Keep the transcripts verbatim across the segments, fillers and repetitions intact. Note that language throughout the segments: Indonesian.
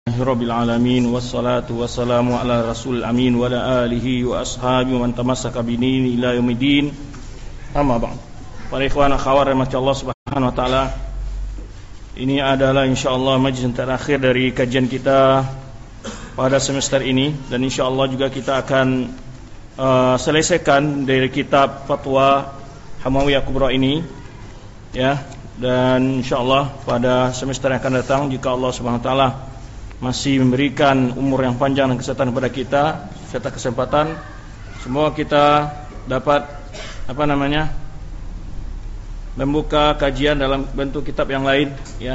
Rabbil alamin wassalatu wassalamu ala rasul amin wa ala alihi wa ashabihi wa man tamassaka bidinihi ila yaumiddin. Amma ba'd. Para ikhwan akhwat rahmati Allah Subhanahu wa taala. Ini adalah insyaallah majlis terakhir dari kajian kita pada semester ini, dan insyaallah juga kita akan uh, selesaikan dari kitab Fatwa Hamawiyah Kubra ini, ya. Dan insyaallah pada semester yang akan datang, jika Allah Subhanahu wa taala masih memberikan umur yang panjang dan kesehatan kepada kita serta kesempatan, semoga kita dapat apa namanya membuka kajian dalam bentuk kitab yang lain, ya.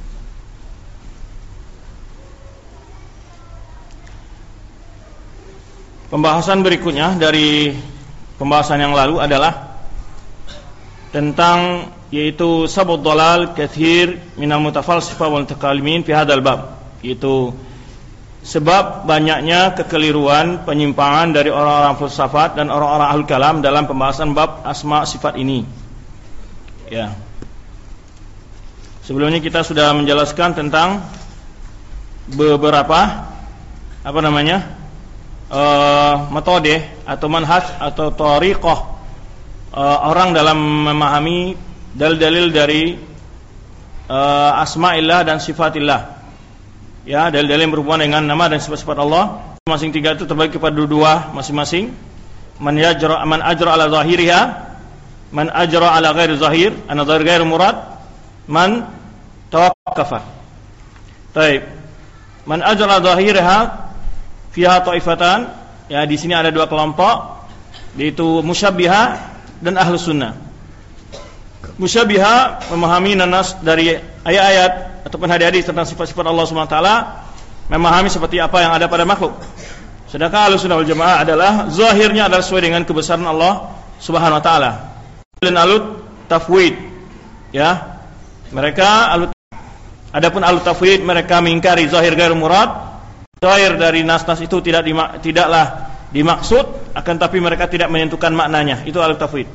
Pembahasan berikutnya dari pembahasan yang lalu adalah tentang yaitu sabab dhalal kathir minal mutafalsifah wal mutakallimin fi hadzal bab, yaitu sebab banyaknya kekeliruan, penyimpangan dari orang-orang filsafat dan orang-orang ahlul kalam dalam pembahasan bab asma sifat ini. Ya. Sebelumnya kita sudah menjelaskan tentang beberapa apa namanya? Uh, metode atau manhaj atau thariqah uh, orang dalam memahami dalil-dalil dari uh, asma'illah dan sifatillah. Ya, dalil-dalil yang berhubungan dengan nama dan sifat-sifat Allah. Masing tiga itu terbagi kepada dua masing-masing. Man yajra man ajra ala zahiriha, man ajra ala ghairi zahir, ana zahir ghairi murad, man tawaqqafa. Baik. Man ajra ala zahiriha fiha ta'ifatan. Ya, di sini ada dua kelompok, yaitu musyabbihah dan ahlus sunnah. Musyabbihah memahami nanas dari ayat-ayat ataupun hadis-hadis tentang sifat-sifat Allah Subhanahu wa taala, memahami seperti apa yang ada pada makhluk. Sedangkan Ahlussunnah wal Jamaah adalah zahirnya adalah sesuai dengan kebesaran Allah Subhanahu wa taala. Dan alut tafwid, ya. Mereka alut adapun alut tafwid mereka mengingkari zahir ghair murad. Zahir dari nas-nas itu tidak dimak, tidaklah dimaksud, akan tapi mereka tidak menentukan maknanya. Itu alut tafwid.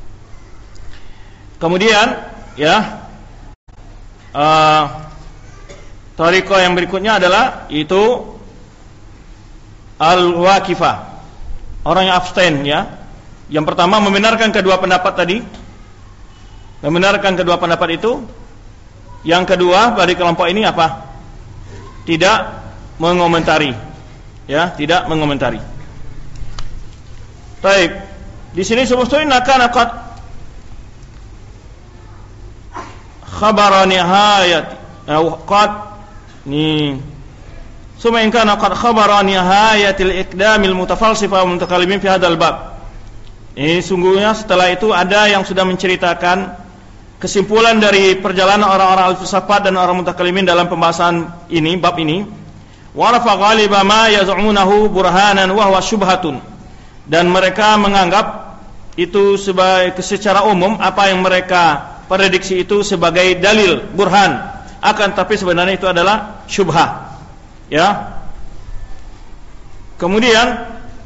Kemudian, ya, uh, thariqah yang berikutnya adalah itu al-waqifah, orang yang abstain, ya. Yang pertama membenarkan kedua pendapat tadi, membenarkan kedua pendapat itu. Yang kedua dari kelompok ini apa? Tidak mengomentari, ya, tidak mengomentari. Baik, di sini sebetulnya kana qad khabara nihayat atau qad ni summa in kana qad khabara nihayatil iqdamil mutafalsifa wa mutakallimin fi hadzal bab. Ini sungguhnya setelah itu ada yang sudah menceritakan kesimpulan dari perjalanan orang-orang al-filsafat dan orang mutakallimin dalam pembahasan ini, bab ini. Wa rafa ghaliba ma yaz'umunahu burhanan wa huwa syubhatun. Dan mereka menganggap itu sebagai secara umum apa yang mereka prediksi itu sebagai dalil, burhan, akan tapi sebenarnya itu adalah syubhah, ya. Kemudian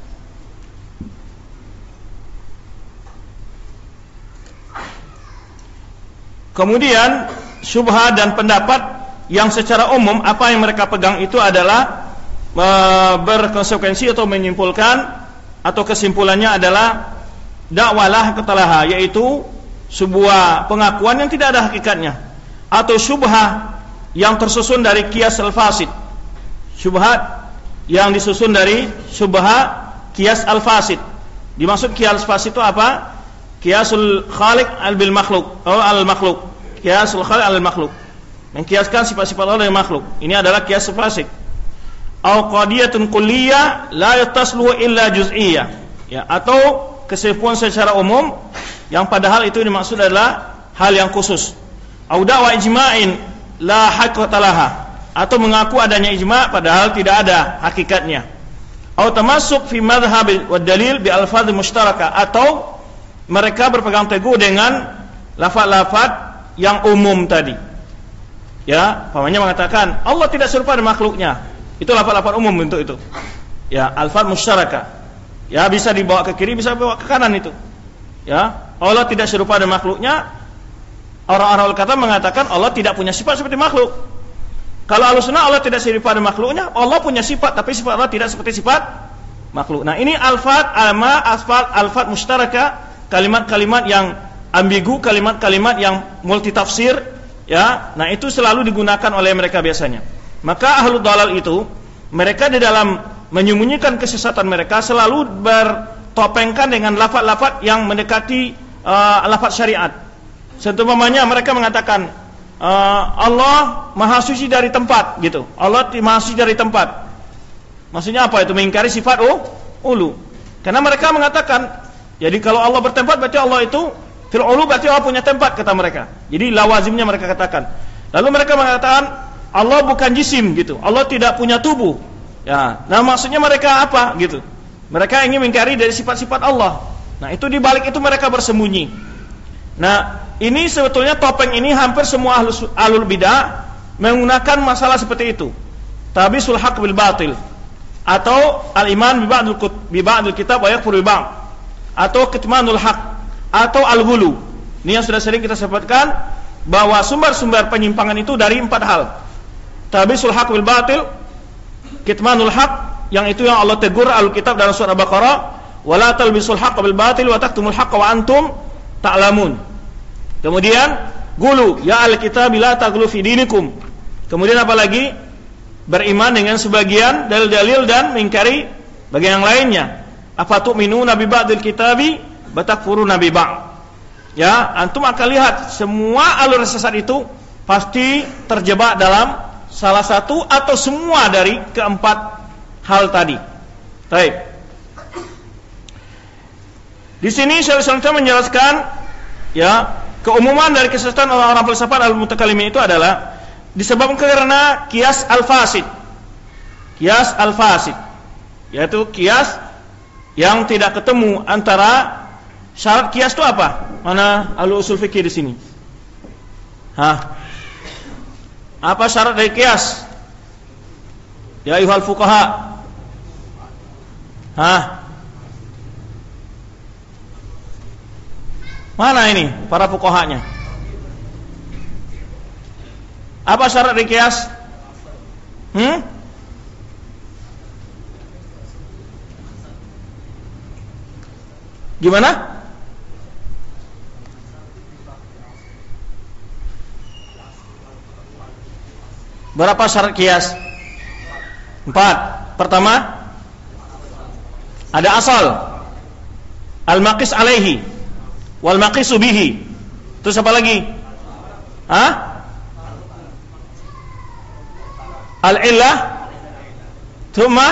kemudian syubhah dan pendapat yang secara umum apa yang mereka pegang itu adalah e, berkonsekuensi atau menyimpulkan atau kesimpulannya adalah dakwalah ketalaha, yaitu sebuah pengakuan yang tidak ada hakikatnya, atau syubhah yang tersusun dari qiyas al-fasid, syubhat yang disusun dari syubhah qiyas al-fasid. Dimaksud qiyas al-fasid itu apa? Qiyasul khaliq al-bil makhluk atau al-makhluk, qiyasul khaliq al-makhluk, mengkiaskan sifat-sifat Allah dari makhluk. Ini adalah qiyas fasid. Au qadiyatun kulliyah la yatasluhu illa juz'iyyah, ya, atau kesimpulan secara umum yang padahal itu dimaksud adalah hal yang khusus. Au da'wa ijma'in la haqiqata laha, atau mengaku adanya ijma' padahal tidak ada hakikatnya. Au tamassuk fi madhhab wa dalil bi alfadz mushtaraka, atau mereka berpegang teguh dengan lafaz-lafaz yang umum tadi. Ya, pamannya mengatakan Allah tidak serupa dengan makhluknya. Itu lafaz-lafaz umum untuk itu. Ya, alfaz musytaraka. Ya, bisa dibawa ke kiri, bisa dibawa ke kanan itu. Ya, Allah tidak serupa dengan makhluknya. Orang-orang kata mengatakan Allah tidak punya sifat seperti makhluk. Kalau Ahlussunnah Allah tidak serupa dengan makhluknya, Allah punya sifat tapi sifat Allah tidak seperti sifat makhluk. Nah, ini alfat alma asfal alfat mustaraka, kalimat-kalimat yang ambigu, kalimat-kalimat yang multitafsir, ya. Nah, itu selalu digunakan oleh mereka biasanya. Maka ahlul dalal itu, mereka di dalam menyembunyikan kesesatan mereka selalu bertopengkan dengan lafaz-lafaz yang mendekati uh, lafaz syariat. Seumpamanya mereka mengatakan uh, Allah Maha Suci dari tempat, gitu. Allah Maha Suci dari tempat. Maksudnya apa itu? Mengingkari sifat oh, ulu. Karena mereka mengatakan, jadi kalau Allah bertempat berarti Allah itu fil ulu, berarti Allah punya tempat, kata mereka. Jadi lawazimnya mereka katakan. Lalu mereka mengatakan Allah bukan jisim, gitu. Allah tidak punya tubuh. Ya, nah maksudnya mereka apa gitu? Mereka ingin mengingkari dari sifat-sifat Allah. Nah, itu di balik itu mereka bersembunyi. Nah, ini sebetulnya topeng ini hampir semua ahlus, ahlul bidah menggunakan masalah seperti itu. Tabisul haq bil batil, atau al-iman bi ba'dil bi ba'dil kitab wa yakfur bi ba'd, atau kitmanul haq, atau al-ghulu. Ini yang sudah sering kita sebutkan bahwa sumber-sumber penyimpangan itu dari empat hal. Tabisul haq bil batil, kitmanul haq, yang itu yang Allah tegur Al-Kitab dalam surah Al-Baqarah, wala talbisul haqqa bil batil wa taktumul haqqa wa antum ta'lamun. Kemudian gulu, ya al-kitab la taghlu fi dinikum. Kemudian apa lagi? Beriman dengan sebagian dalil-dalil dan mengingkari bagian yang lainnya. Apa tu'minuna bi ba'dil kitabi wa takfuruna bi ba'd. Ya, antum akan lihat semua alur sesat itu pasti terjebak dalam salah satu atau semua dari keempat hal tadi. Baik. Di sini Syekh Al-Islam menjelaskan, ya, keumuman dari kesesatan orang-orang filsafat al-mutakallimin itu adalah disebabkan karena qiyas al-fasid. Qiyas al-fasid, yaitu qiyas yang tidak ketemu antara syarat qiyas itu apa? Mana ahli usul fikih di sini? Hah? Apa syarat dari qiyas? Ya ayyuhal fuqaha. Hah? Mana ini para fuqahanya? Apa syarat dari qiyas? Hmm? Gimana? Berapa syarat qiyas? Empat. Pertama, ada asal, al-maqis alaihi wal maqisu bihi. Terus apa lagi? Hah? Al-illah, thumma.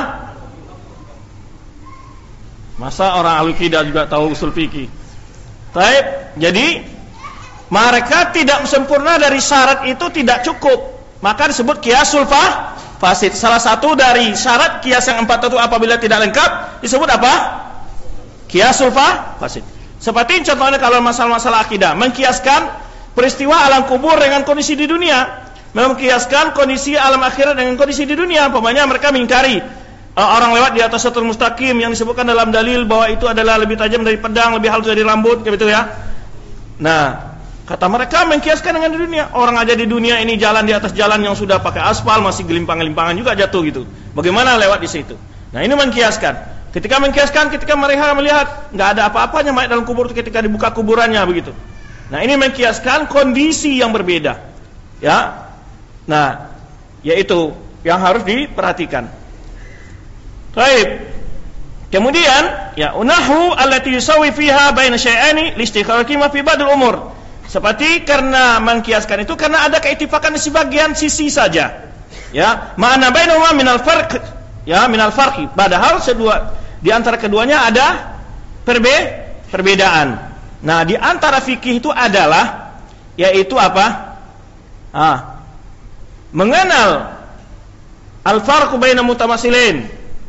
Masa orang al-qidah juga tahu usul fikih? Baik, jadi mereka tidak sempurna dari syarat itu tidak cukup. Maka disebut qiyasul fasid. Salah satu dari syarat qiyas yang empat itu apabila tidak lengkap disebut apa? Qiyasul fasid. Seperti contohnya kalau masalah-masalah akidah, mengkiaskan peristiwa alam kubur dengan kondisi di dunia, mengkiaskan kondisi alam akhirat dengan kondisi di dunia. Umpamanya mereka mengingkari uh, orang lewat di atas siratal mustaqim yang disebutkan dalam dalil bahwa itu adalah lebih tajam dari pedang, lebih halus dari rambut, gitu ya. Nah, kata mereka mengkiaskan dengan di dunia. Orang aja di dunia ini jalan di atas jalan yang sudah pakai aspal masih gelimpang-gelimpangan juga jatuh gitu. Bagaimana lewat di situ? Nah, ini mengkiaskan. Ketika mengkiaskan, ketika mereka melihat nggak ada apa-apanya mayat dalam kubur ketika dibuka kuburannya begitu. Nah, ini mengkiaskan kondisi yang berbeda. Ya. Nah, yaitu yang harus diperhatikan. Baik. Kemudian, ya unahu allati yusawi fiha baina syai'ani listighraqi ma fi ba'dil umur. Seperti karena mengkiaskan itu karena ada keittifakan di sebagian sisi saja. Ya, ma'ana bainahuma minal farq. Ya, minal farqi. Padahal sedua di antara keduanya ada perbe perbedaan. Nah, di antara fikih itu adalah yaitu apa? Ah, mengenal al-farqu baina mutamasilin.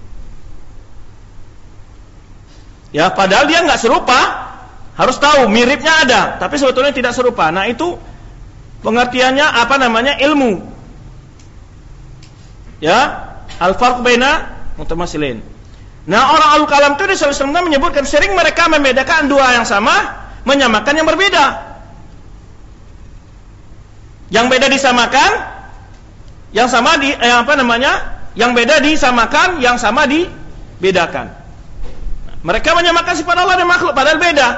Ya, padahal dia enggak serupa, harus tahu miripnya ada, tapi sebetulnya tidak serupa. Nah, itu pengertiannya apa namanya? Ilmu. Ya, al-farq baina mutamasilin. Nah, orang al kalam itu di Sallallahu Alaihi Wasallam menyebutkan sering mereka membedakan dua yang sama, menyamakan yang berbeda. Yang beda disamakan, Yang sama di eh, apa namanya? Yang beda disamakan, yang sama dibedakan. Nah, mereka menyamakan sifat Allah dan makhluk padahal beda.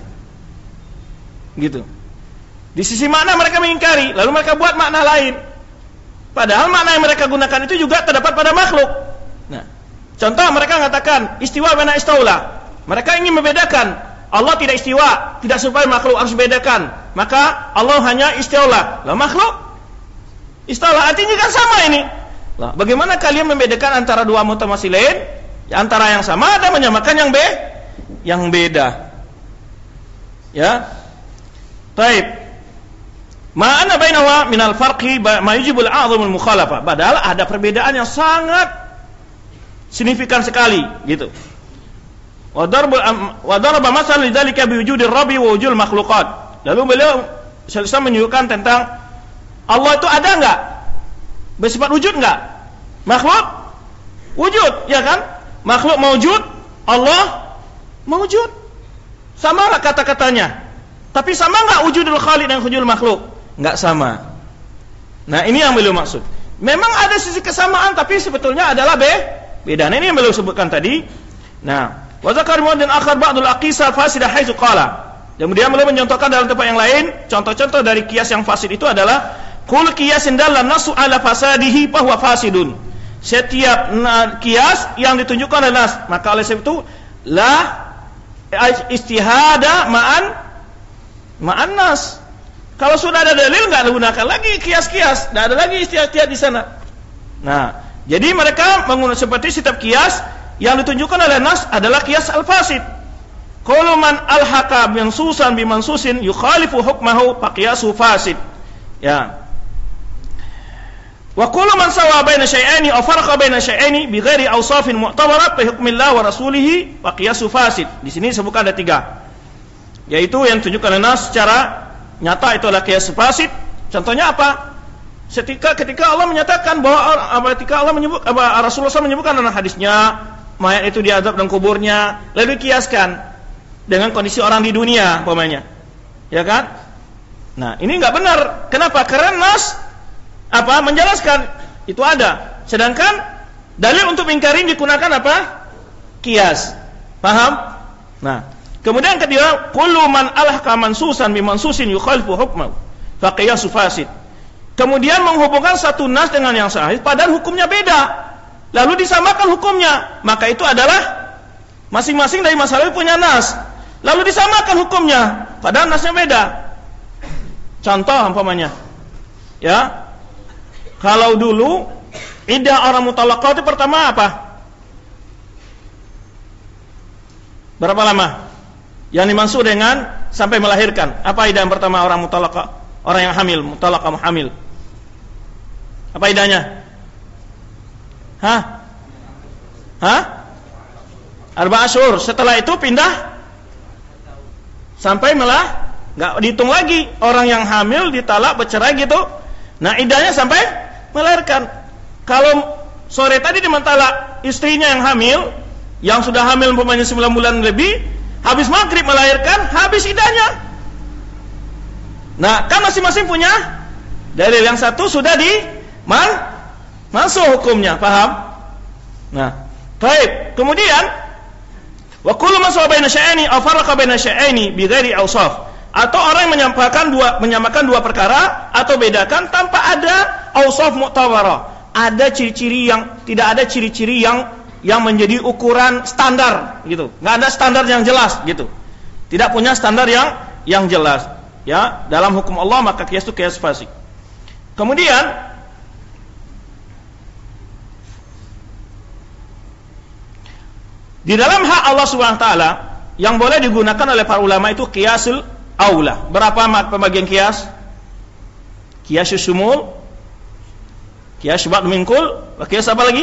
Gitu. Di sisi makna mereka mengingkari, lalu mereka buat makna lain. Padahal makna yang mereka gunakan itu juga terdapat pada makhluk. Nah, contoh mereka mengatakan istiwa bena istaula. Mereka ingin membedakan Allah tidak istiwa, tidak serupa makhluk, harus bedakan. Maka Allah hanya istaula. Lah makhluk istaula artinya kan sama ini. Lah, bagaimana kalian membedakan antara dua mutamatsilain, antara yang sama dan menyamakan yang be yang beda? Ya. Baik. Ma'ana bainahu minal farqi ma yujibul a'zamul mukhalafah. Padahal ada perbedaan yang sangat signifikan sekali gitu. Wa darbul wa daraba masal lidzalika bi wujudil rabbi wa wujudil makhluqat. Lalu beliau selesai menunjukkan tentang Allah itu ada enggak? Bersifat wujud enggak? Makhluk wujud, ya kan? Makhluk mawjud, Allah mawjud. Sama lah kata-katanya. Tapi sama enggak wujudul khaliq dan wujudul makhluk? Enggak sama. Nah, ini yang beliau maksud. Memang ada sisi kesamaan tapi sebetulnya adalah be beda. Nah, ini yang beliau sebutkan tadi. Nah, wa zakar mu'adin akhar ba'dul aqisa fasidah haitsu qala. Kemudian beliau mencontohkan dalam tempat yang lain, contoh-contoh dari kias yang fasid itu adalah kul qiyasin dalla nasu ala fasadihi fa huwa fasidun. Setiap kias yang ditunjukkan oleh nas, maka oleh sebab itu la istihada ma'an ma'an nas. Kalau sudah ada dalil enggak digunakan lagi kias-kias, enggak ada lagi istihad di sana. Nah, jadi mereka menggunakan seperti setiap kias yang ditunjukkan oleh nas adalah kias al-fasid. Kullu man alhaqa mansusan bi mansusin yukhalifu hukmahu fa qiyasu fasid. Ya. Wa kullu man sawa baina syai'aini aw farqa baina syai'aini bi ghairi awsafin mu'tabarat bi hukmillah wa rasulih fa qiyasu fasid. Di sini disebutkan ada tiga. Yaitu yang ditunjukkan oleh nas secara nyata itu adalah qiyas fasid. Contohnya apa? Ketika ketika Allah menyatakan bahwa ketika Allah menyebut apa, Rasulullah shallallahu alaihi wasallam menyebutkan dalam hadisnya mayat itu diazab dalam kuburnya, lalu dikiaskan dengan kondisi orang di dunia umpamanya. Ya kan? Nah, ini enggak benar. Kenapa? Karena nas apa? Menjelaskan itu ada. Sedangkan dalil untuk mengingkari digunakan apa? Qiyas. Paham? Nah, kemudian kedua, kullu man alhaqa mansusan bi mansusin yukhalifu hukmahu fa qiyasu fasid. Kemudian menghubungkan satu nas dengan yang sahih padahal hukumnya beda. Lalu disamakan hukumnya, maka itu adalah masing-masing dari masalah punya nas. Lalu disamakan hukumnya padahal nasnya beda. Contoh umpamanya. Ya. Kalau dulu iddah orang mutallaqah itu pertama apa? Berapa lama? Yang dimaksud dengan sampai melahirkan. Apa iddah yang pertama orang mutallaqah? Orang yang hamil, mutallaqah hamil. Apa iddahnya? Hah? Hah? Arba asyhur. Setelah itu pindah sampai melah, enggak dihitung lagi. Orang yang hamil ditalak bercerai gitu. Nah, iddahnya sampai melahirkan. Kalau sore tadi dia mentalak istrinya yang hamil, yang sudah hamil umpamanya sembilan bulan lebih, habis maghrib melahirkan, habis iddahnya. Nah, kan masing-masing punya dalil. Yang satu sudah di man masuk hukumnya, paham? Nah, baik. Kemudian wa kullu ma sawa baina syai'aini aw farqa baina syai'aini bi ghairi awsaf. Atau orang yang menyampaikan dua menyamakan dua perkara atau bedakan tanpa ada awsaf mu'tabarah. Ada ciri-ciri yang tidak ada ciri-ciri yang yang menjadi ukuran standar gitu. Enggak ada standar yang jelas gitu. Tidak punya standar yang yang jelas. Ya, dalam hukum Allah maka qiyas itu qiyas fasik. Kemudian di dalam hak Allah Subhanahu wa taala yang boleh digunakan oleh para ulama itu qiyasul aula. Berapa pembagian qiyas? Qiyasus sumul, qiyas ba'd min kull, qiyas apa lagi?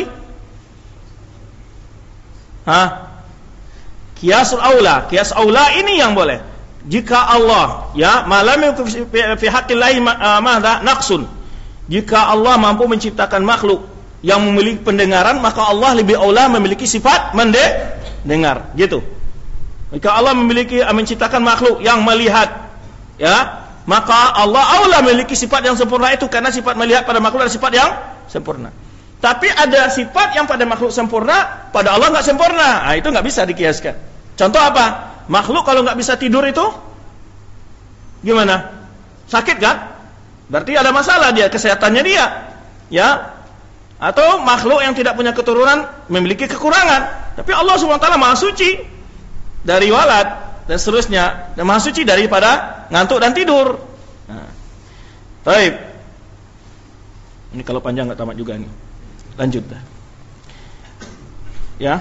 Hah? Qiyasul aula. Qiyas aula ini yang boleh. Jika Allah ya malam fi haqqillahi madza naqsun. Jika Allah mampu menciptakan makhluk yang memiliki pendengaran, maka Allah lebih aula memiliki sifat mendengar, gitu. Jika Allah memiliki menciptakan makhluk yang melihat, ya, maka Allah aula memiliki sifat yang sempurna itu karena sifat melihat pada makhluk adalah sifat yang sempurna. Tapi ada sifat yang pada makhluk sempurna, pada Allah nggak sempurna. Nah, itu nggak bisa dikiaskan. Contoh apa? Makhluk kalau nggak bisa tidur itu gimana? Sakit kan? Berarti ada masalah dia, kesehatannya dia. Ya. Atau makhluk yang tidak punya keturunan memiliki kekurangan. Tapi Allah subhanahu wa taala Maha suci dari walad dan seterusnya. Dan Maha suci daripada ngantuk dan tidur. Nah. Baik. Ini kalau panjang nggak tamat juga nih. Lanjut dah. Ya.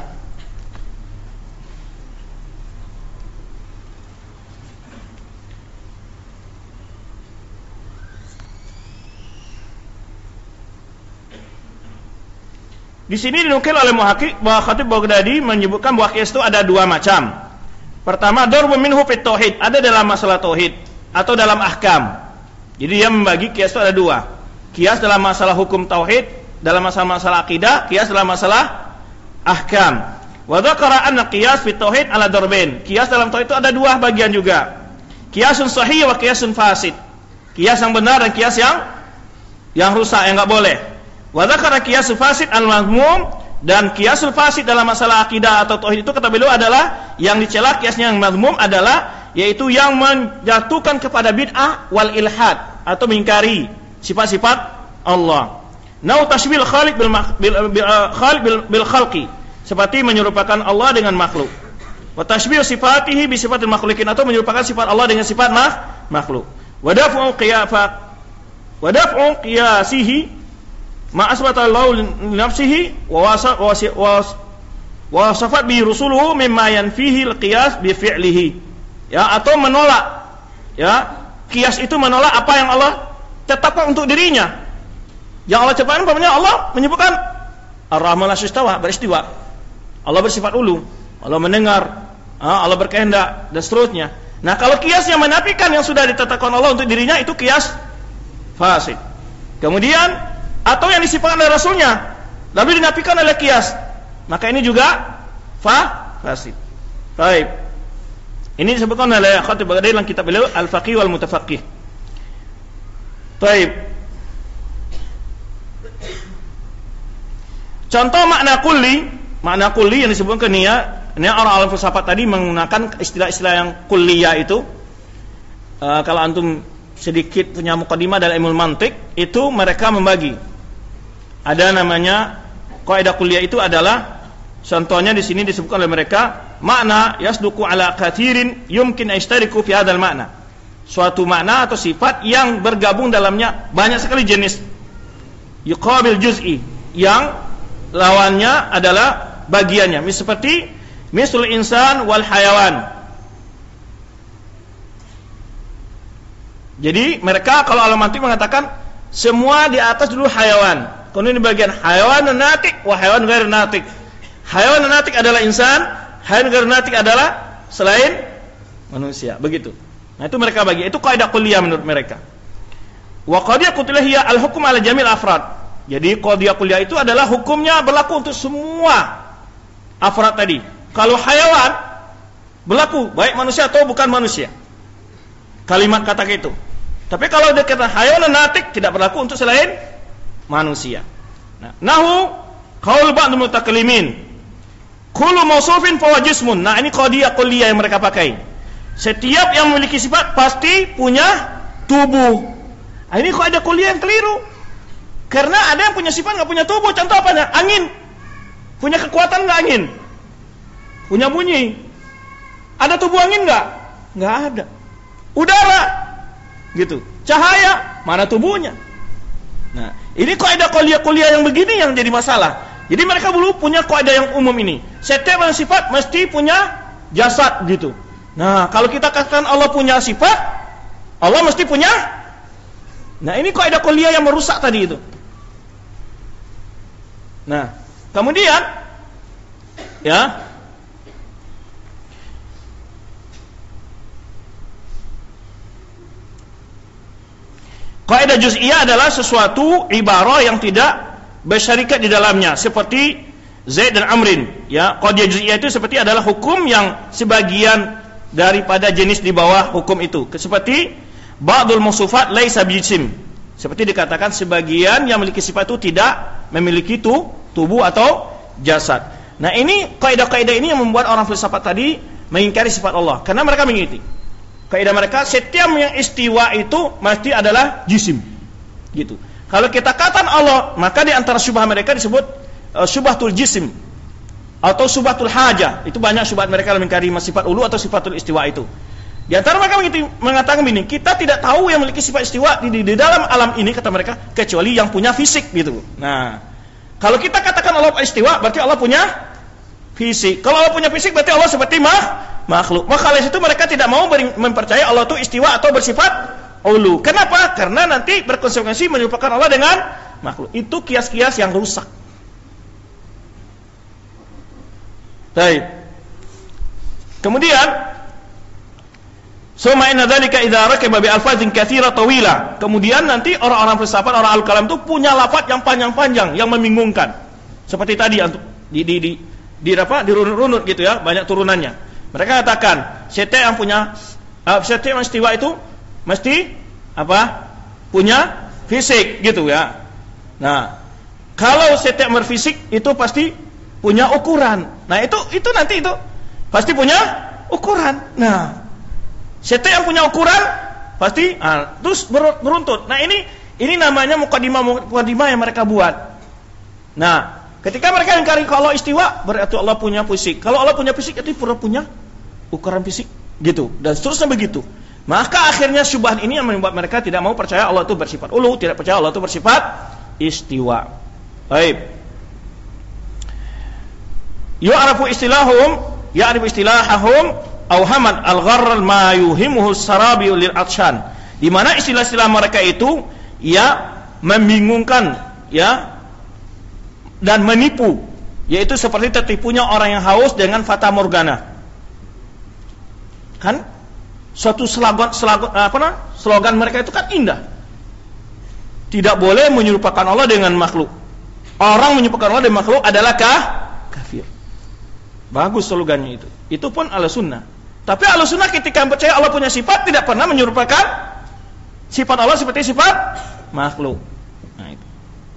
Di sini dinukil oleh Muhakkik bahwa Khatib Baghdadi menyebutkan bahwa qiyas itu ada dua macam. Pertama, darbu minhu fit tauhid, ada dalam masalah tauhid atau dalam ahkam. Jadi dia membagi qiyas itu ada dua. Qiyas dalam masalah hukum tauhid, dalam masalah-masalah akidah, qiyas dalam masalah ahkam. Wa dzakara anna qiyas fit tauhid ala darbain. Qiyas dalam tauhid itu ada dua bagian juga. Qiyasun sahih wa qiyasun fasid. Qiyas yang benar dan qiyas yang yang rusak, yang enggak boleh. Wa dzakara qiyasul fasid al-mazmum, dan qiyasul fasid dalam masalah akidah atau tauhid itu kata beliau adalah yang dicela. Qiyasnya yang mazmum adalah yaitu yang menjatuhkan kepada bid'ah wal ilhad atau mengingkari sifat-sifat Allah. Nau tashbihil khaliq bil bil, bil, khaliq bil, bil khalqi, seperti menyerupakan Allah dengan makhluk. Wa tashbih sifatihi bi sifatil makhluqin, atau menyerupakan sifat Allah dengan sifat makhluk. Wa daf'u qiyafa wa daf'u qiyasihi ma asbata Allah li nafsihi wa wasafat bi rusuluhu mimma yanfihi al-qiyas bi fi'lihi. Ya, atau menolak, ya, qiyas itu menolak apa yang Allah tetapkan untuk dirinya. Yang Allah tetapkan umpamanya Allah menyebutkan Ar-Rahman al-Istawa, beristiwa. Allah bersifat ulu, Allah mendengar, Allah berkehendak dan seterusnya. Nah, kalau qiyas yang menafikan yang sudah ditetapkan Allah untuk dirinya itu qiyas fasid. Kemudian atau yang disifatkan oleh Rasulnya lalu dinafikan oleh qiyas, maka ini juga fa fasid. Baik. Ini disebutkan oleh Khatib Baghdadi dalam kitab beliau Al-Faqih wal Mutafaqih. Baik. Contoh makna kulli, makna kulli yang disebutkan ini ya, ini orang alim filsafat tadi menggunakan istilah-istilah yang kulliyah itu. Uh, kalau antum sedikit punya mukadimah dalam ilmu mantik, itu mereka membagi. Ada namanya kaidah kulliyah, itu adalah contohnya di sini disebutkan oleh mereka makna yasduqu ala kathirin yumkin aishtariku fi hadzal makna. Suatu makna atau sifat yang bergabung dalamnya banyak sekali jenis. Yuqabil juz'i, yang lawannya adalah bagiannya. Seperti mislul insan wal hayawan. Jadi mereka kalau alam mantik mengatakan semua di atas dulu hayawan. Kemudian di bagian hayawan natik wa hayawan ghair natik. Hayawan natik adalah insan, hayawan ghair natik adalah selain manusia. Begitu. Nah, itu mereka bagi. Itu kaidah kulliyah menurut mereka. Wa qadiyah kulliyah al-hukm ala jamil afrad. Jadi qadiyah kulliyah itu adalah hukumnya berlaku untuk semua afrad tadi. Kalau hayawan berlaku baik manusia atau bukan manusia. Kalimat kata itu. Tapi kalau dia kata hayawan natik tidak berlaku untuk selain manusia. Nah, nahu qaul ba'd mutakallimin kullu mawsufin fa jismun. Nah, ini qadiyah kulliyah yang mereka pakai. Setiap yang memiliki sifat pasti punya tubuh. Nah, ini kaidah kulliyah yang keliru. Karena ada yang punya sifat enggak punya tubuh. Contoh apanya? Angin. Punya kekuatan enggak angin? Punya bunyi. Ada tubuh angin enggak? Enggak ada. Udara. Gitu. Cahaya, mana tubuhnya? Nah, ini kaidah kuliah-kuliah yang begini yang jadi masalah. Jadi mereka dulu punya kaidah yang umum ini. Setiap yang sifat mesti punya jasad gitu. Nah, kalau kita katakan Allah punya sifat, Allah mesti punya. Nah, ini kaidah kuliah yang merusak tadi itu. Nah, kemudian ya, kaidah juz'iyah adalah sesuatu ibarah yang tidak bersyarikat di dalamnya, seperti Zaid dan Amrin. Ya, kaidah juz'iyah itu seperti adalah hukum yang sebagian daripada jenis di bawah hukum itu. Seperti ba'dul mawsufat laisa bijisim. Seperti dikatakan sebagian yang memiliki sifat itu tidak memiliki tu, tubuh atau jasad. Nah, ini kaidah-kaidah ini yang membuat orang filsafat tadi mengingkari sifat Allah, karena mereka mengikuti kaidah mereka, setiap yang istiwa itu mesti adalah jisim. Gitu. Kalau kita katakan Allah, maka di antara syubhat mereka disebut uh, syubhatul jisim atau syubhatul hajah. Itu banyak syubhat mereka dalam mengingkari sifat ulu atau sifatul istiwa itu. Di antara mereka mengatakan begini, kita tidak tahu yang memiliki sifat istiwa di, di, di dalam alam ini, kata mereka, kecuali yang punya fisik gitu. Nah, kalau kita katakan Allah istiwa, berarti Allah punya fisik. Kalau Allah punya fisik, berarti Allah seperti mah, makhluk. Maka oleh itu mereka tidak mau mempercayai Allah itu istiwa atau bersifat ulu. Kenapa? Karena nanti berkonsekuensi menyerupakan Allah dengan makhluk. Itu kias-kias yang rusak. Baik. Kemudian summa inna dzalika idza rakiba bi alfazin katsira tawila. Kemudian nanti orang-orang filsafat, orang al-kalam itu punya lafaz yang panjang-panjang yang membingungkan. Seperti tadi di di di di apa? Dirunut-runut gitu ya, banyak turunannya. Mereka katakan, setiap yang punya uh, setiap yang istiwa itu mesti apa? Punya fisik gitu ya. Nah, kalau setiap berfisik itu pasti punya ukuran. Nah, itu itu nanti itu pasti punya ukuran. Nah, setiap yang punya ukuran pasti ah, terus beruntut. Nah, ini ini namanya mukadimah mukadimah yang mereka buat. Nah, ketika mereka ingkari kalau istiwa berarti Allah punya fisik. Kalau Allah punya fisik itu pura punya ukuran fisik gitu. Dan seterusnya begitu. Maka akhirnya syubhat ini yang membuat mereka tidak mau percaya Allah itu bersifat ulu, tidak percaya Allah itu bersifat istiwa. Baik. Yu'rafu istilahum, ya'rifu istilahahum awhaman al-gharral ma yuhimuhu sarabi lil atshan. Di mana istilah-istilah mereka itu ya membingungkan ya dan menipu, yaitu seperti tertipunya orang yang haus dengan fata morgana. Kan suatu slogan slogan apa nah, slogan mereka itu kan indah. Tidak boleh menyerupakan Allah dengan makhluk. Orang menyerupakan Allah dengan makhluk adalah kah? Kafir. Bagus slogannya itu. Itu pun Ahlussunnah. Tapi Ahlussunnah ketika percaya Allah punya sifat tidak pernah menyerupakan sifat Allah seperti sifat makhluk. Nah, itu.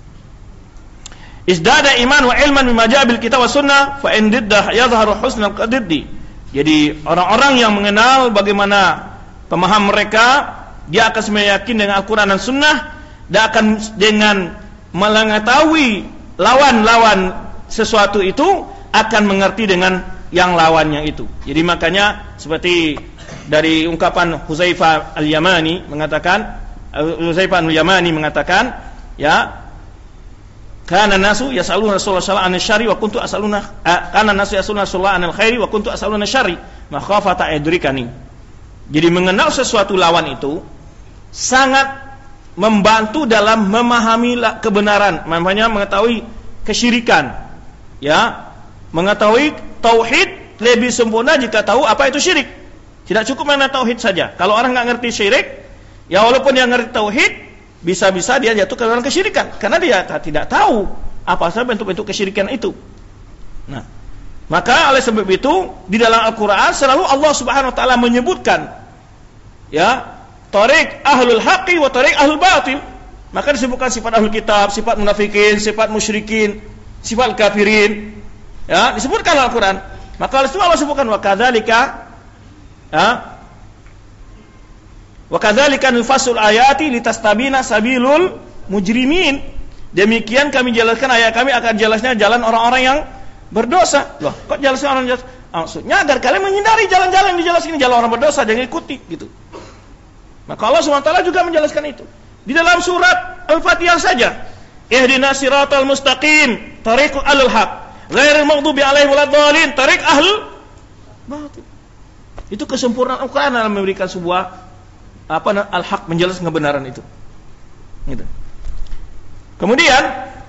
Izdada iman wa ilman bima jaa bil kitab was sunnah fa in diddah yadhharu husnul qaddi. Jadi orang-orang yang mengenal bagaimana pemaham mereka, dia akan yakin dengan Al-Quran dan Sunnah, dia akan dengan mengetahui lawan-lawan sesuatu itu akan mengerti dengan yang lawannya itu. Jadi makanya seperti dari ungkapan Hudzaifah Al-Yamani mengatakan, Hudzaifah Al-Yamani mengatakan, ya, kana nasu yas'aluna Rasulullah sallallahu alaihi wasallam wa kuntu as'aluna kana nasu yas'aluna Rasulullah anil khairi wa kuntu as'aluna syarri makhafata adrikani. Jadi mengenal sesuatu lawan itu sangat membantu dalam memahami kebenaran, namanya mengetahui kesyirikan. Ya, mengetahui tauhid lebih sempurna jika tahu apa itu syirik. Tidak cukup mengenal tauhid saja. Kalau orang enggak ngerti syirik, ya walaupun dia ngerti tauhid, bisa-bisa dia jatuh ke dalam kesyirikan karena dia tidak tahu apa saja bentuk-bentuk kesyirikan itu. Nah, maka oleh sebab itu di dalam Al-Qur'an selalu Allah Subhanahu wa taala menyebutkan ya, tariq ahlul haqqi wa tariq ahlul batil. Maka disebutkan sifat ahlul kitab, sifat munafikin, sifat musyrikin, sifat kafirin. Ya, disebutkan Al-Qur'an. Maka oleh itu Allah sebutkan wa kadzalika ya, wa kadzalika nufasul ayati litastabina sabilul mujrimin. Demikian kami jelaskan ayat kami akan jelasnya jalan orang-orang yang berdosa. Loh, kok jelasnya orang berdosa? Maksudnya agar kalian menghindari jalan-jalan yang dijelaskan ini jalan orang berdosa, jangan ikuti gitu. Maka Allah subhanahu wa taala juga menjelaskan itu. Di dalam surat Al-Fatihah saja. Ihdinas siratal mustaqim, tariqul alal haq, ghairil maghdubi alaihim waladdallin, tariq ahlul batil. Itu kesempurnaan Al-Qur'an dalam memberikan sebuah apa al-haq, menjelaskan kebenaran itu. Gitu. Kemudian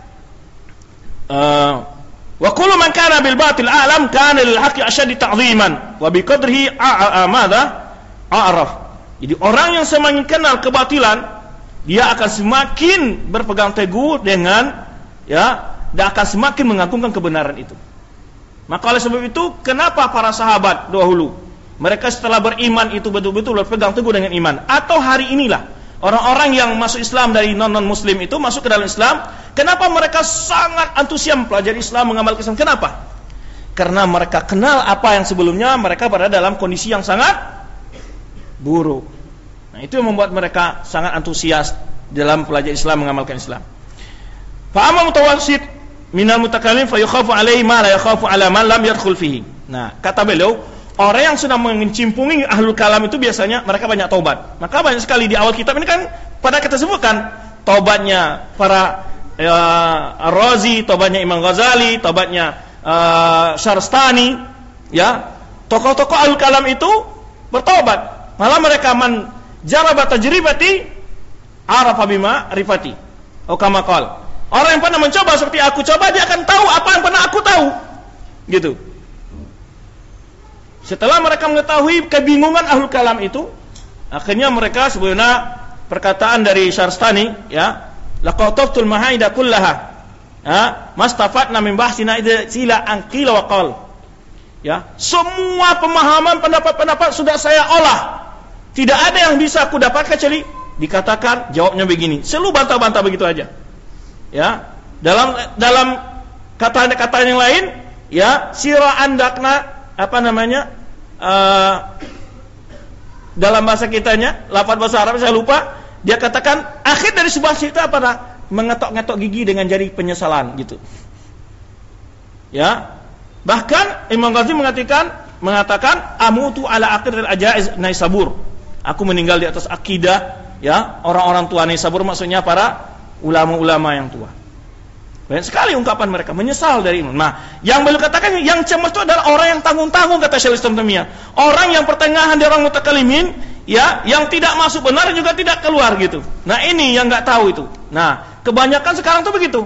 uh, wa kullu man kana bil batil a'lam kana lil haqqi ashaddi ta'dhiman wa bi qadrihi a'amada a'raf. Jadi orang yang semakin kenal kebatilan, dia akan semakin berpegang teguh dengan ya, dia akan semakin mengagungkan kebenaran itu. Maka oleh sebab itu kenapa para sahabat dahulu mereka setelah beriman itu betul-betul berpegang teguh dengan iman, atau hari inilah orang-orang yang masuk Islam dari non-non muslim itu masuk ke dalam Islam, kenapa mereka sangat antusias mempelajari Islam, mengamalkan Islam? Kenapa? Karena mereka kenal apa yang sebelumnya mereka berada dalam kondisi yang sangat buruk. Nah, itu yang membuat mereka sangat antusias dalam belajar Islam, mengamalkan Islam. Fa amma mutawassit minal mutakallim fa yukhafu alaihi ma la yakhafu ala man lam yadkhul fihi. Nah, kata beliau, orang yang sudah mencimpungi ahlul kalam itu biasanya mereka banyak taubat. Maka banyak sekali di awal kitab ini kan pada kita sebutkan taubatnya para uh, Ar-Razi, taubatnya Imam Ghazali, taubatnya uh, Syarstani, ya. Tokoh-tokoh ahlul kalam itu bertaubat. Malah mereka man jaraba tajribati arafa bima rifati. Oh kama qala. Orang yang pernah mencoba seperti aku coba, dia akan tahu apa yang pernah aku tahu. Gitu. Setelah mereka mengetahui kebingungan ahlul kalam itu, akhirnya mereka sebenarnya perkataan dari Syarstani, ya, laqatabtul mahaida kullaha, ya, mastafatna min bahsina idza sila an qila wa qal. Ya, semua pemahaman pendapat-pendapat sudah saya olah. Tidak ada yang bisa aku dapat kecuali dikatakan jawabnya begini. Selalu bantah-bantah begitu aja. Ya, dalam dalam kata-kata yang lain, ya, sira andakna apa namanya? Uh, dalam bahasa kitanya, lafaz bahasa Arab saya lupa, dia katakan akhir dari sebuah cerita apa nah? Mengetok-ngetok gigi dengan jari penyesalan gitu. Ya. Bahkan Imam Ghazali mengatakan mengatakan amutu ala aqidil ajaiz Naisabur. Aku meninggal di atas akidah, ya, orang-orang tua Naisabur, maksudnya para ulama-ulama yang tua. Banyak sekali ungkapan mereka menyesal dari iman. Nah, yang beliau katakan yang cemas itu adalah orang yang tanggung-tanggung, kata Syaikhul Islam Taimiyah. Orang yang pertengahan dari orang mutakalimin, ya, yang tidak masuk benar juga tidak keluar gitu. Nah, ini yang enggak tahu itu. Nah, kebanyakan sekarang tuh begitu.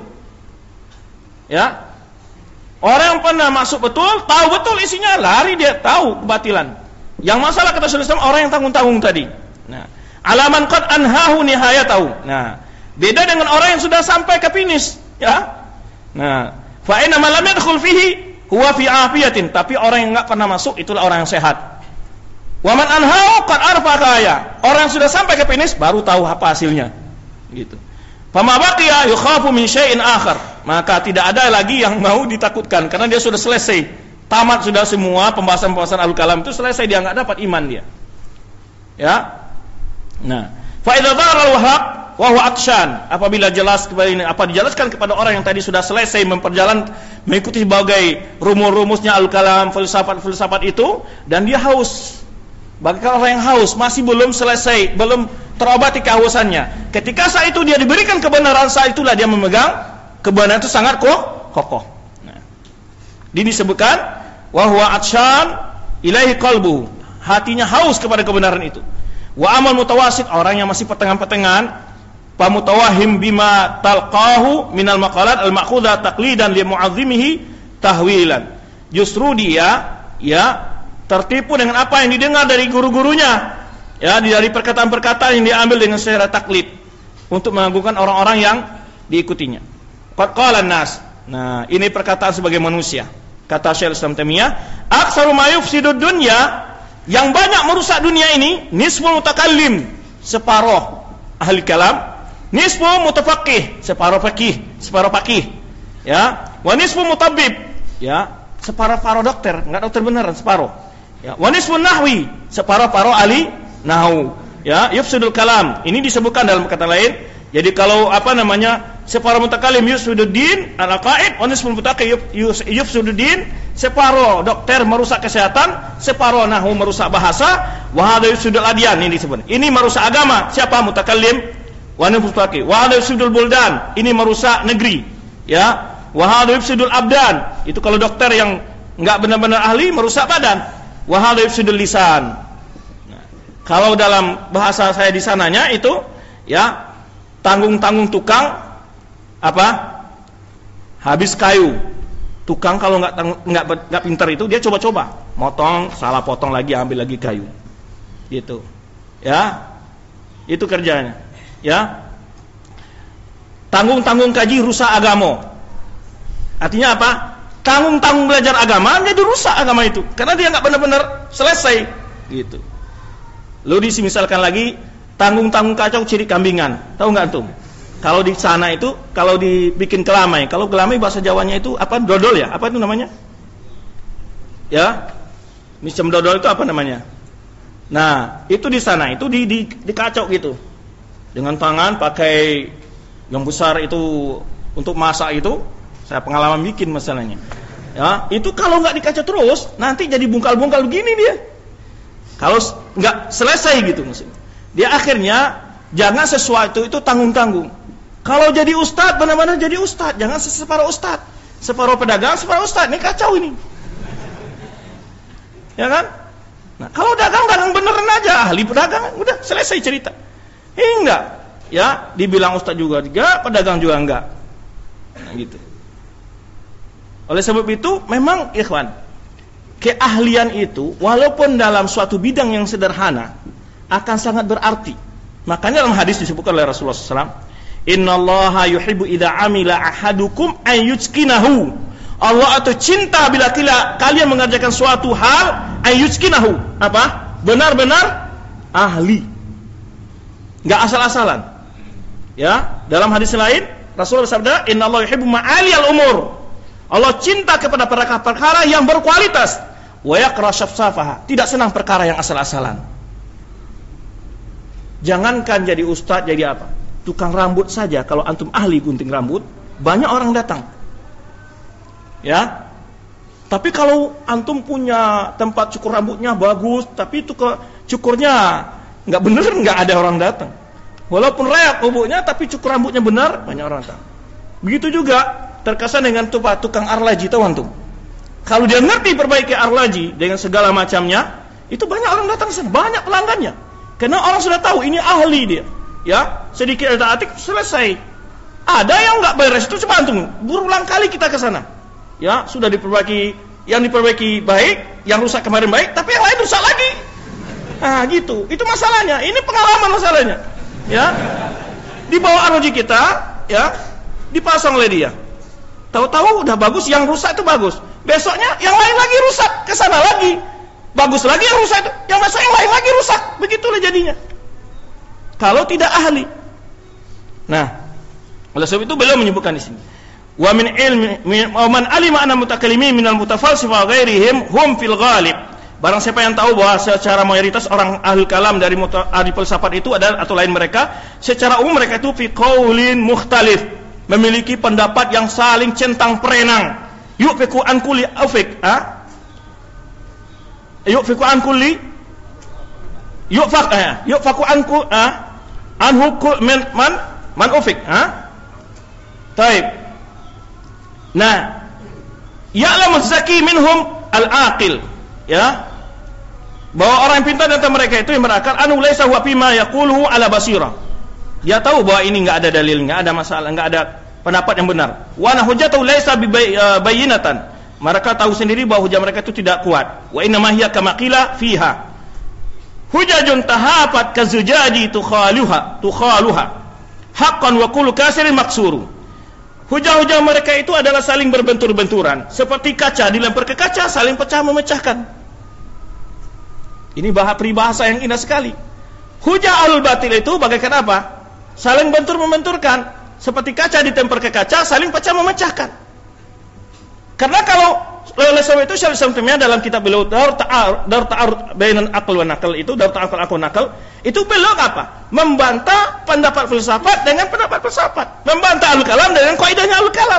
Ya. Orang yang pernah masuk betul, tahu betul isinya, lari dia tahu kebatilan. Yang masalah kata Syaikhul Islam orang yang tanggung-tanggung tadi. Nah, alaman qad anhahu nihayatahu. Nah, beda dengan orang yang sudah sampai ke finish, ya. Nah, fa inna man lam yadkhul fihi huwa fi afiyatin, tapi orang yang enggak pernah masuk itulah orang yang sehat. Wa man anhahu qad arfa kaya. Orang yang sudah sampai ke finish baru tahu apa hasilnya. Gitu. Fama baqiya yukhafu min syai'in akhar. Maka tidak ada lagi yang mau ditakutkan karena dia sudah selesai. Tamat sudah semua pembahasan-pembahasan ahlul kalam itu selesai, dia enggak dapat iman dia. Ya. Nah, fa idza dhara al-haq wa huwa akshan, apabila jelas kepada ini, apa dijelaskan kepada orang yang tadi sudah selesai memperjalan mengikuti sebagai rumus-rumusnya al-kalam, filsafat-filsafat itu, dan dia haus. Bagi orang yang haus masih belum selesai, belum terobati kehausannya. Ketika saat itu dia diberikan kebenaran, saat itulah dia memegang kebenaran itu sangat kokoh. Nah, ini disebutkan wa huwa akshan ilaihi qalbu, hatinya haus kepada kebenaran itu. Wa amal mutawasit, orang yang masih pertengahan-pertengahan, pamutawahim bima talqahu minal maqalat al-ma'khudha taqlidan li mu'azzimihi tahwilan. Justru dia, ya, tertipu dengan apa yang didengar dari guru-gurunya, ya, dari perkataan-perkataan yang diambil dengan secara taklid untuk mengagungkan orang-orang yang diikutinya. Qad qala an-nas. Nah, ini perkataan sebagai manusia. Kata Syaikhul Islam Taimiyah, aktsaru ma yufsidud dunya, yang banyak merusak dunia ini, nisful mutakallim, separuh ahli kalam, nisfu mutafaqih, separuh fakih, separuh fakih, ya, wa nisfu mutabbib, ya, separuh para dokter, enggak dokter beneran, separuh, ya, wa nisfu nahwi, separuh para ahli nahwu, ya, yufsidul kalam. Ini disebutkan dalam kata lain. Jadi kalau apa namanya, separuh mutakallim yufsiduddin al-aqaid, wa nisfu mutaqi yufsiduddin, separuh dokter merusak kesehatan, separuh nahwu merusak bahasa, wa hadza yufsidul adyan, ini disebut. Ini merusak agama, siapa? Mutakallim. Wa nufustaqi wa hadha yufsidul buldan, ini merusak negeri, ya. Wa hadha yufsidul abdan, itu kalau dokter yang enggak benar-benar ahli merusak badan. Wa hadha yufsidul lisan. Nah, kalau dalam bahasa saya di sananya itu, ya, tanggung-tanggung tukang apa? Habis kayu. Tukang kalau enggak enggak enggak pintar itu dia coba-coba, motong, salah potong lagi, ambil lagi kayu. Gitu. Ya. Itu kerjanya. Ya, tanggung-tanggung kaji rusak agama. Artinya apa? Tanggung-tanggung belajar agama jadi rusak agama itu, karena dia nggak benar-benar selesai, gitu. Lalu dimisalkan lagi tanggung-tanggung kacau ciri kambingan. Tahu nggak antum? Kalau di sana itu, kalau dibikin kelamai, kalau kelamai bahasa Jawanya itu apa? Dodol ya? Apa itu namanya? Ya, macam dodol itu apa namanya? Nah, itu di sana itu di, di dikacau gitu, dengan tangan pakai yang besar itu untuk masak itu. Saya pengalaman bikin masalahnya. Ya, itu kalau nggak dikacau terus, nanti jadi bungkal-bungkal begini dia. Kalau nggak selesai gitu maksudnya. Dia akhirnya jangan sesuatu itu tanggung-tanggung. Kalau jadi ustadz, benar-benar jadi ustadz. Jangan separuh ustadz, separuh pedagang, separuh ustadz. Ini kacau ini. Ya kan? Nah, kalau dagang, dagang beneran aja. Ahli pedagang, udah selesai cerita. Eh, enggak. Ya, dibilang ustadz juga enggak, pedagang juga enggak. Nah, gitu. Oleh sebab itu, memang ikhwan, keahlian itu walaupun dalam suatu bidang yang sederhana akan sangat berarti. Makanya dalam hadis disebutkan oleh Rasulullah shallallahu alaihi wasallam, Innallaha yuhibbu idza amila ahadukum an yutqinahu. Allah itu cinta bila kila kalian mengerjakan suatu hal an yutqinahu. Apa? Benar-benar ahli. Enggak asal-asalan. Ya, dalam hadis lain Rasulullah bersabda, Innallaha yuhibbu ma'aliyal umur. Allah cinta kepada perkara-perkara yang berkualitas. Wa yakra syafsafaha, tidak senang perkara yang asal-asalan. Jangankan jadi ustadz, jadi apa? Tukang rambut saja, kalau antum ahli gunting rambut, banyak orang datang. Ya. Tapi kalau antum punya tempat cukur rambutnya bagus, tapi itu ke cukurnya enggak benar, enggak ada orang datang. Walaupun rayak rambutnya, tapi cukur rambutnya benar, banyak orang datang. Begitu juga terkesan dengan tupak tukang arlaji, tahu antum? Kalau dia ngerti perbaiki arlaji dengan segala macamnya, itu banyak orang datang sana, banyak pelanggannya. Karena orang sudah tahu ini ahli dia. Ya, sedikit ada atik selesai. Ada yang enggak beres itu, coba antum, berulang kali kita ke sana. Ya, sudah diperbaiki, yang diperbaiki baik, yang rusak kemarin baik, tapi yang lain rusak lagi. Nah, gitu. Itu masalahnya. Ini pengalaman masalahnya. Ya. Di bawah arlaji kita, ya, dipasang oleh dia. Tahu-tahu udah bagus, yang rusak itu bagus. Besoknya yang lain lagi rusak, ke sana lagi. Bagus lagi yang rusak itu, yang besok yang lain lagi rusak. Begitulah jadinya. Kalau tidak ahli. Nah, oleh sebab itu beliau menyebutkan di sini. Wa min ilmi wa man alima anna mutakallimin minal mutafalsifa wa ghairihim hum fil ghalib. Barang siapa yang tahu bahwa secara mayoritas orang ahli kalam dari ahli filsafat itu adalah atau lain mereka, secara umum mereka itu fi qaulin mukhtalif, memiliki pendapat yang saling centang perenang. Yufiku an kulli afik, ah? Yufiku an kulli yufaq, ah? Yufaku an ku, ah? Anhu man man man ufik, ah? Taib. Nah, ya'lamu zaki minhum al-aqil, ya. Bahwa orang yang pintar di antara mereka itu yang berakal, anu laisa huwa bima yaquluhu ala basirah. Dia tahu bahwa ini enggak ada dalil, enggak ada masalah, enggak ada pendapat yang benar. Wa na hujjatu laisa bibayinatan. Mereka tahu sendiri bahwa hujah mereka itu tidak kuat. Wa inna ma hiya kama qila fiha. Hujajun tahafat kazujaji tukhaluha, tukhaluha. Haqqan wa kullu kasirin maksuru. Hujah-hujah mereka itu adalah saling berbentur-benturan, seperti kaca dilempar ke kaca, saling pecah memecahkan. Ini bahasa peribahasa yang indah sekali. Hujah alul batil itu bagaikan apa? Saling bentur-membenturkan, seperti kaca ditempel ke kaca, saling pecah memecahkan. Karena kalau oleh sebab itu Syekh Islam Taimiyah dalam kitab beliau Dar Ta'arud Dar Ta'arud Bainan Aql wa Naql itu Dar Ta'arud Aql wa Naql itu beliau apa? Membantah pendapat filsafat dengan pendapat filsafat, membantah al-kalam dengan kaidahnya al-kalam.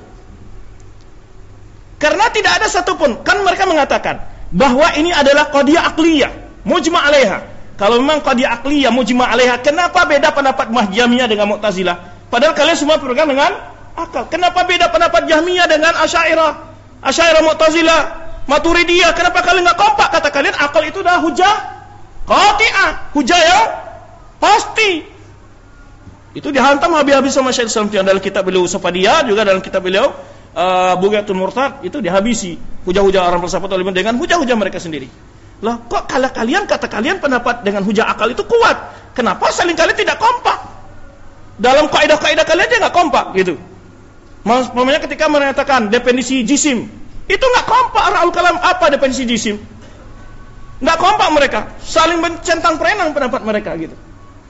Karena tidak ada satupun, kan mereka mengatakan bahwa ini adalah qadiyah aqliyah, mujma' 'alaiha. Kalau memang qadiyah aqliyah, mujma' 'alaiha, kenapa beda pendapat Jahmiyah dengan Mu'tazilah? Padahal kalian semua berpegang dengan akal. Kenapa beda pendapat Jahmiyah dengan Asy'ariyah? Asy'ariyah, Mu'tazilah, Maturidiyah, kenapa kalian enggak kompak? Kata kalian akal itu dah hujah qati'ah, hujah yang pasti. Itu dihantam habis-habis sama Syekh Islam dalam kitab beliau Safadiyah, juga dalam kitab beliau uh, Bughatul Murtad, itu dihabisi hujah-hujah orang filsafat dengan hujah-hujah mereka sendiri. Lah kok kalau kalian kata kalian pendapat dengan hujah akal itu kuat, kenapa saling kalian tidak kompak? Dalam kaidah-kaidah kalian aja enggak kompak gitu. Maksudnya ketika menyatakan definisi jisim, itu enggak kompak orang al-kalam apa definisi jisim? Enggak kompak mereka, saling mencentang perenang pendapat mereka gitu.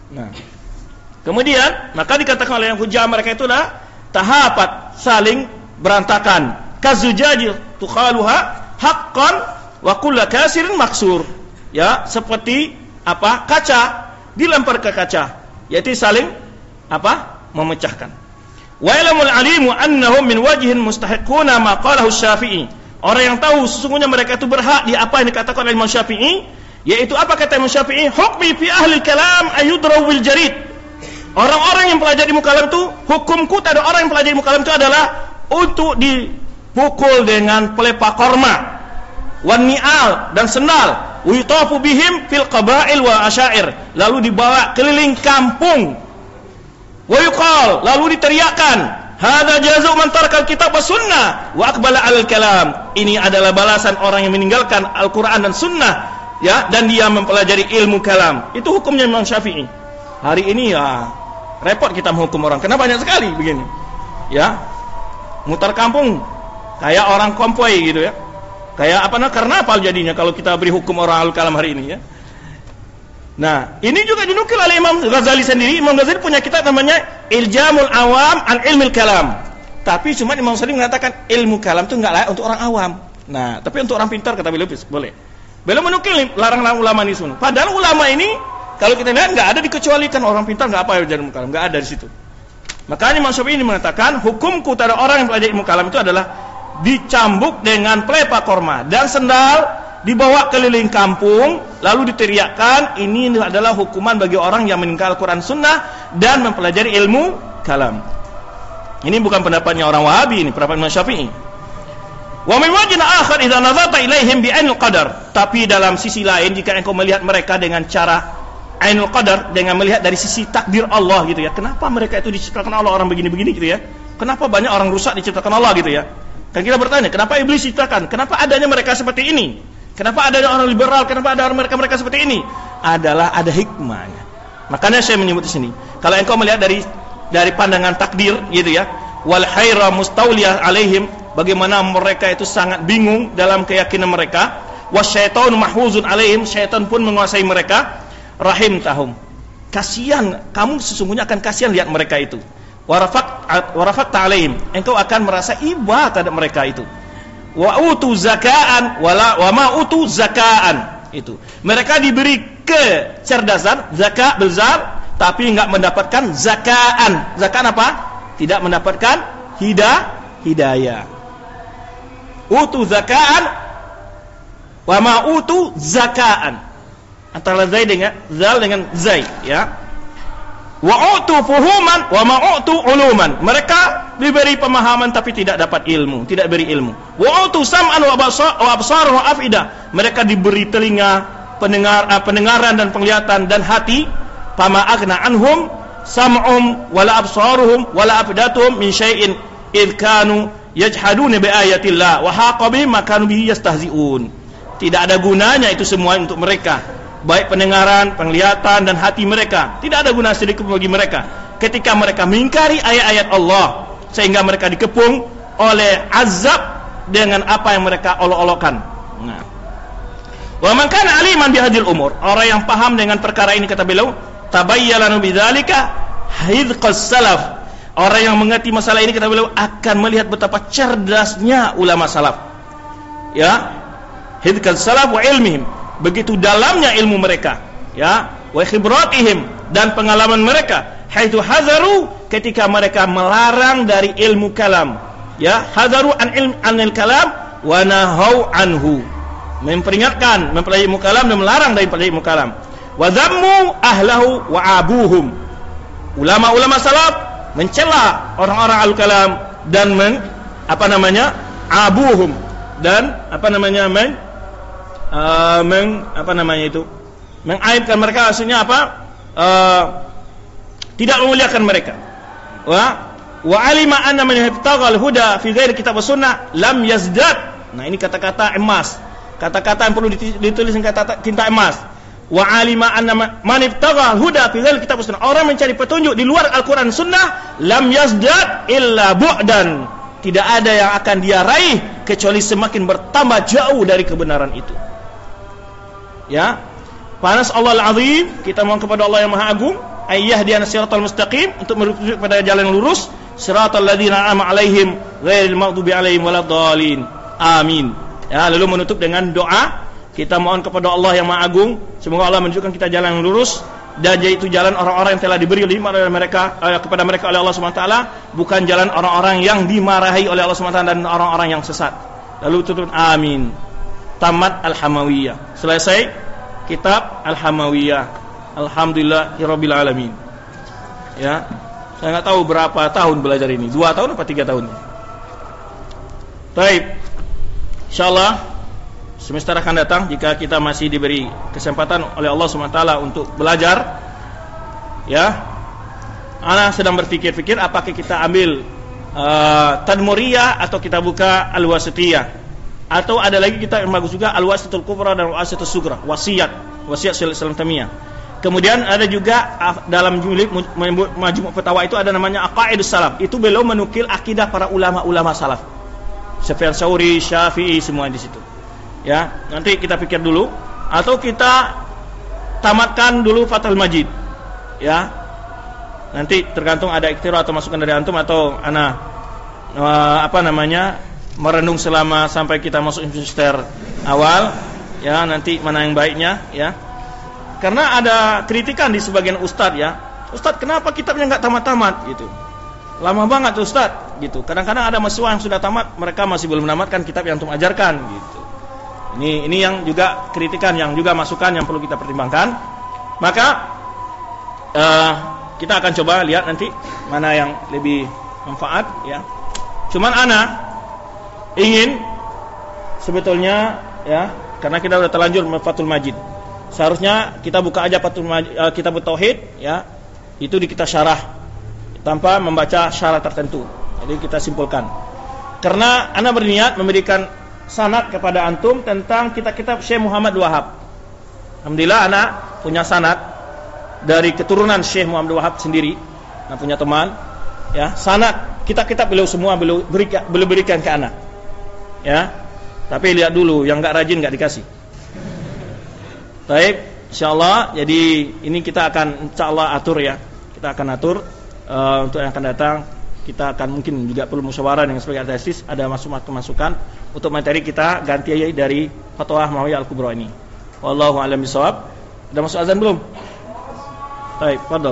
Nah, kemudian maka dikatakan oleh yang hujah mereka itulah tahapat, saling berantakan. Kazujaji tukhaluha haqqan wa kullu kasirin maksur. Ya, seperti apa? Kaca dilempar ke kaca, yaitu saling apa? Memecahkan. Wa ilamul alimu annahum min wajhin mustahiquna ma qalahu Syafi'i. Orang yang tahu sesungguhnya mereka itu berhak di apa yang dikatakan oleh Imam Syafi'i, yaitu apa kata Imam Syafi'i? Hukmi fi ahli kalam ayudraw bil jarid. Orang-orang yang pelajari ilmu kalam itu, hukumku terhadap orang yang pelajari ilmu kalam itu adalah untuk dipukul dengan pelepah korma, wan ni'al dan sendal, wa yutafu bihim fil qabail wa asyair, lalu dibawa keliling kampung, wa yuqal, lalu diteriakkan, hadza jazu man tarakal kitab was sunnah wa aqbala al kalam. Ini adalah balasan orang yang meninggalkan Al-Qur'an dan sunnah, ya, dan dia mempelajari ilmu kalam. Itu hukumnya Imam Syafi'i. Hari ini ya repot kita menghukum orang, karena banyak sekali begini, ya, mutar kampung kayak orang kompoi gitu ya, kayak apa nah karnaval jadinya kalau kita beri hukum orang al-kalam hari ini ya. Nah, ini juga dinukil oleh Imam Ghazali sendiri. Imam Ghazali punya kitab namanya Iljamul Awam an Ilmil Kalam. Tapi cuma Imam Ghazali mengatakan ilmu kalam itu enggak layak untuk orang awam. Nah, tapi untuk orang pintar kata beliau boleh. Beliau menukil larang-larang ulama ini semua. Padahal ulama ini kalau kita lihat enggak ada dikecualikan, orang pintar enggak apa jadi ilmu kalam, enggak ada di situ. Makanya Imam Syafi'i ini mengatakan hukumku terhadap orang yang belajar ilmu kalam itu adalah dicambuk dengan pelepah korma dan sendal, dibawa keliling kampung, lalu diteriakkan. Ini adalah hukuman bagi orang yang meninggal Al-Quran Sunnah dan mempelajari ilmu kalam. Ini bukan pendapatnya orang Wahabi, ini pendapat Imam Syafi'i. Wa min wajhin akhar idza nazarta ilaihim bi ainul qadar. Tapi dalam sisi lain, jika engkau melihat mereka dengan cara ainul qadar, dengan melihat dari sisi takdir Allah gitu ya. Kenapa mereka itu diciptakan Allah orang begini-begini gitu ya? Kenapa banyak orang rusak diciptakan Allah gitu ya? Kan kita bertanya, kenapa iblis diciptakan? Kenapa adanya mereka seperti ini? Kenapa ada orang liberal? Kenapa ada mereka-mereka seperti ini? Adalah ada hikmahnya. Makanya saya menyebut di sini. Kalau engkau melihat dari dari pandangan takdir, gitu ya, wal hayra mustawliyah alaihim, bagaimana mereka itu sangat bingung dalam keyakinan mereka. Wasyaitanu mahfuzun alaihim, syaitan pun menguasai mereka. Rahim tahum. Kasihan, kamu sesungguhnya akan kasihan lihat mereka itu. Warafaq warafaq ta'alaihim, engkau akan merasa iba terhadap mereka itu. Wa utu zakaan wala wa ma utu zakaan, itu mereka diberi kecerdasan, zakat besar, tapi enggak mendapatkan zakaan. Zakaan apa? Tidak mendapatkan hidayah hidayah. Utu zakaan wa ma utu zakaan, antara zai dengan zal dengan zai, ya. Wa utu fuhuman wa ma utu uluman, mereka diberi pemahaman tapi tidak dapat ilmu, tidak beri ilmu. Wa utu sam'an wa absar wa afida, mereka diberi telinga, pendengar, uh, pendengaran dan penglihatan dan hati. Fama aghna anhum sam'um wala absaruhum wala afidatuhum min syai'in id kanu yajhaduna bi ayatillah wa haqa bihim ma kanu bihi yastahzi'un. Tidak ada gunanya itu semua untuk mereka, baik pendengaran, penglihatan dan hati mereka. Tidak ada guna sedikit bagi mereka ketika mereka mengingkari ayat-ayat Allah, sehingga mereka dikepung oleh azab dengan apa yang mereka olok-olokkan. Nah, wa man kana aliman bihadil umur, orang yang paham dengan perkara ini, kata beliau, tabayyana bidzalika hidqas salaf, orang yang mengerti masalah ini, kata beliau, akan melihat betapa cerdasnya ulama salaf, ya, hidqas salaf wa ilmihim, begitu dalamnya ilmu mereka, ya, wa khibratihim, dan pengalaman mereka, haitsu hazaru, ketika mereka melarang dari ilmu kalam, ya, hazaru an ilm anil kalam wa nahau anhu, memperingatkan mempelajari ilmu kalam dan melarang dari ilmu kalam. Wa dhammu ahlahu wa abuhum, ulama-ulama salaf mencela orang-orang al-kalam dan men, apa namanya, abuhum, dan apa namanya, men Uh, meng, apa namanya itu, mengaibkan mereka, maksudnya apa, uh, tidak memuliakan mereka. Wa wa alima anna man yabtaghal huda fi ghairi kitab sunnah lam yazdad. Nah, ini kata-kata emas, kata-kata yang perlu ditulis dengan kata tinta emas. Wa alima anna man yabtaghal huda fi ghairi kitab sunnah, orang mencari petunjuk di luar Al-Qur'an Sunnah, lam yazdad illa bu'dan, tidak ada yang akan dia raih kecuali semakin bertambah jauh dari kebenaran itu. Ya, panas Allah Al-Azim, kita mohon kepada Allah yang Maha Agung, ayyahdiyana siratal mustaqim, untuk menuju kepada jalan yang lurus, siratal ladzina an'amta 'alaihim ghairil maghdubi 'alaihim waladdallin. Amin. Ya, lalu menutup dengan doa. Kita mohon kepada Allah yang Maha Agung, semoga Allah menunjukkan kita jalan yang lurus, dan yaitu jalan orang-orang yang telah diberi nikmat oleh mereka eh, kepada mereka oleh Allah Subhanahu wa taala, bukan jalan orang-orang yang dimarahi oleh Allah Subhanahu wa taala dan orang-orang yang sesat. Lalu tutup amin. Tamat Al-Hamawiyah. Selesai kitab Al-Hamawiyah. Alhamdulillahirabbil alamin. Ya. Saya enggak tahu berapa tahun belajar ini. Dua tahun apa tiga tahun? Baik. Insyaallah semester akan datang, jika kita masih diberi kesempatan oleh Allah Subhanahu wa taala untuk belajar, ya. Ana sedang berpikir-pikir apakah kita ambil uh, Tadmuriyah atau kita buka Al-Wasithiyah, atau ada lagi kita yang bagus juga Al-Wasithul Kubra dan Al-Wasithus Sugra, wasiat, wasiat Syaikhul Islam Taimiyah. Kemudian ada juga dalam jumlah Majmu' Fatawa itu ada namanya Aqaidus Salaf. Itu beliau menukil akidah para ulama-ulama salaf. Sufyan Tsauri, Syafi'i, semua di situ. Ya, nanti kita pikir dulu, atau kita tamatkan dulu Fathul Majid. Ya. Nanti tergantung ada ikhtiar atau masukan dari antum, atau ana uh, apa namanya? merenung selama sampai kita masuk semester awal. Ya, nanti mana yang baiknya, ya. Karena ada kritikan di sebagian ustadz, ya. Ustadz, kenapa kitabnya enggak tamat-tamat gitu? Lama banget ustadz gitu. Kadang-kadang ada mahasiswa yang sudah tamat, mereka masih belum menamatkan kitab yang antum ajarkan gitu. Ini ini yang juga kritikan, yang juga masukan yang perlu kita pertimbangkan. Maka uh, kita akan coba lihat nanti mana yang lebih manfaat, ya. Cuman ana ingin sebetulnya, ya, karena kita sudah terlanjur Fathul Majid. Seharusnya kita buka aja Fathul Majid, uh, kitab Tauhid, ya. Itu di kita syarah tanpa membaca syarat tertentu. Jadi kita simpulkan. Karena ana berniat memberikan sanad kepada antum tentang kitab-kitab Syekh Muhammad Wahab. Alhamdulillah ana punya sanad dari keturunan Syekh Muhammad Wahab sendiri. Ana punya teman, ya, sanad kitab-kitab beliau semua beliau berikan, beliau berikan ke ana. Ya. Tapi lihat dulu, yang enggak rajin enggak dikasih. Baik, insyaallah. Jadi ini kita akan insyaallah atur, ya. Kita akan atur uh, untuk yang akan datang. Kita akan mungkin juga perlu musyawarah dengan sebagai tesis, ada masukan-masukan untuk materi kita ganti dari Fatwa Hamawiyah Al-Kubra ini. Wallahu a'lam bishawab. Ada masuk azan belum? Baik, fadhal.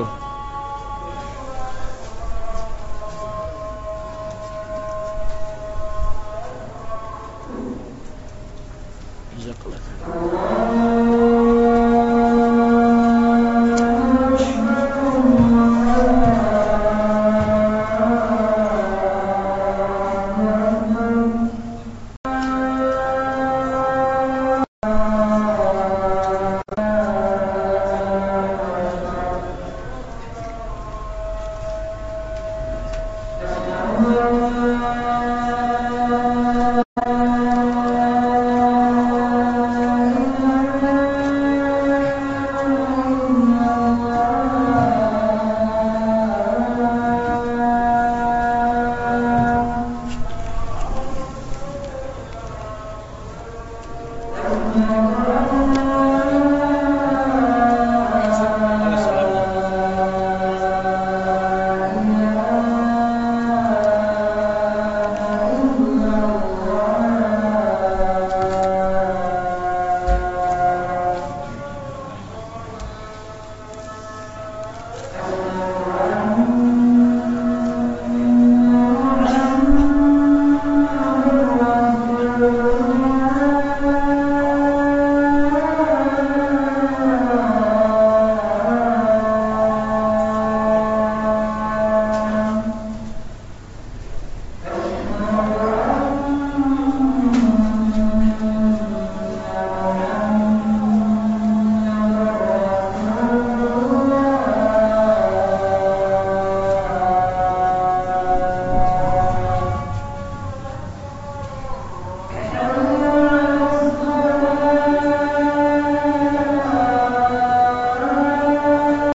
Thank you.